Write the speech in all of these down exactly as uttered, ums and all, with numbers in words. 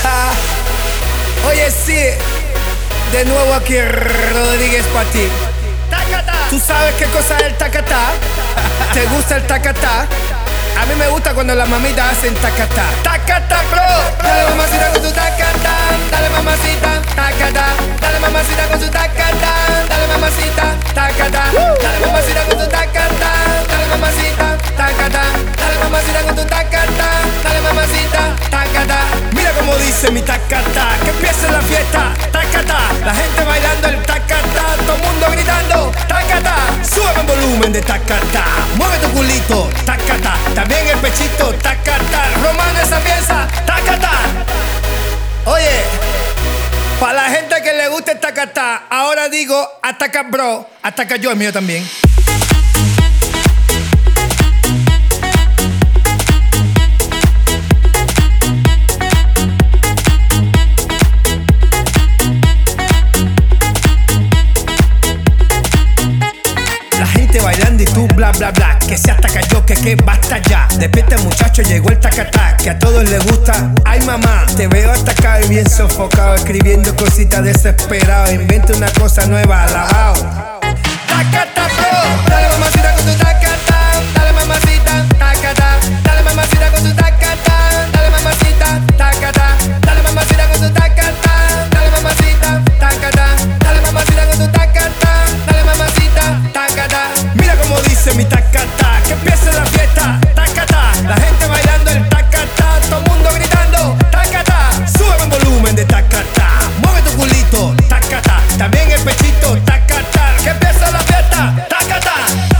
Oye, sí, de nuevo aquí Rodríguez para ti. ¿Tú sabes qué cosa es el tacatá? ¿Te gusta el tacatá? A mí me gusta cuando las mamitas hacen tacatá. Tacatá, bro. Dale mamacita con tu tacatá. Dale mamacita, tacatá. Dale mamacita con tu tacatá. Dale mamacita, tacatá. Dale mamacita con tu tacatá. Dale mamacita, tacatá. Dale mamacita con tu tacatá. Dale mamacita, tacatá. Mira cómo dice mi tacatá. Que empiece la fiesta, tacatá. La gente bailando el tacatá. Todo el mundo gritando, tacatá. Sube el volumen de tacatá. Mueve tu culito, tacatá. También el pechito, tacatá. Romano esa pieza, tacatá. Oye, para la gente que le gusta el tacatá, ahora digo, ataca bro, ataca yo, el mío también. Bailando y tú bla bla bla, que se ataca yo, que que basta ya. Despierta muchacho, llegó el tacatá, que a todos les gusta. Ay mamá, te veo atacado y bien sofocado, escribiendo cositas desesperado. Inventa una cosa nueva, alabao. Tacatá bro, dale mamacita con tu tacatá. Dale mamacita, tacatá. Dale mamacita con tu tacatá. Dale mamacita, tacatá. Dale mamacita con tu tacatá. Dale mamacita, tacatá. Dale mamacita con tu tacatá. Dale mamacita, tacatá. Mira como dice mi tacatá, que empiece la fiesta, tacatá. La gente bailando el tacatá, todo el mundo gritando, tacatá. Sube el volumen de tacatá, mueve tu culito, tacatá. También el pechito, tacatá. Que empiece la fiesta, tacatá.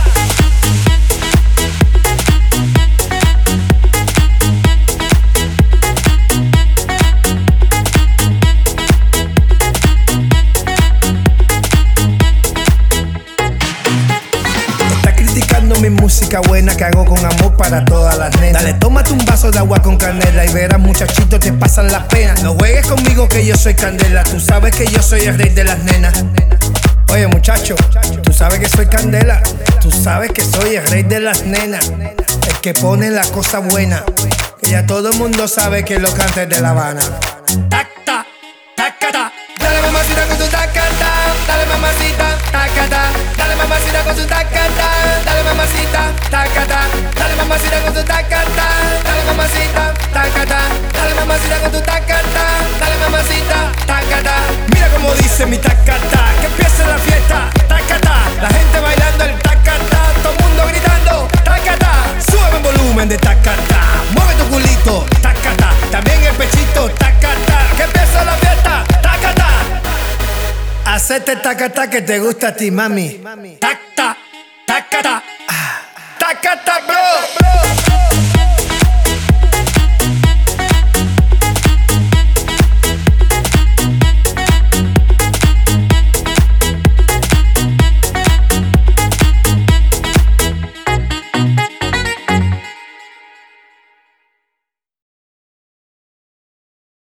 Mi música buena que hago con amor para todas las nenas. Dale, tómate un vaso de agua con canela y verás muchachito te pasan las penas. No juegues conmigo que yo soy candela. Tú sabes que yo soy el rey de las nenas. Oye muchacho, tú sabes que soy candela. Tú sabes que soy el rey de las nenas. El que pone la cosa buena, que ya todo el mundo sabe que lo canta es de La Habana. Tacta, tacata. Dale mamacita con tu tacata. Dale mamacita, tacata. Dale mamacita con tu tacata. Dale mamacita, tacata. Dale mamacita con tu tacata. Dale mamacita, tacata. Dale mamacita con tu tacata. Dale mamacita, tacata. Mira como dice mi tacata, que empiece la fiesta, tacata. La gente bailando el tacata, todo el mundo gritando, tacata. Sube el volumen de tacata, mueve tu culito, tacata. También el pechito, tacata. Que empiece la fiesta, tacata. Hacete tacata que te gusta a ti, mami. Tacta, tacata, tacata.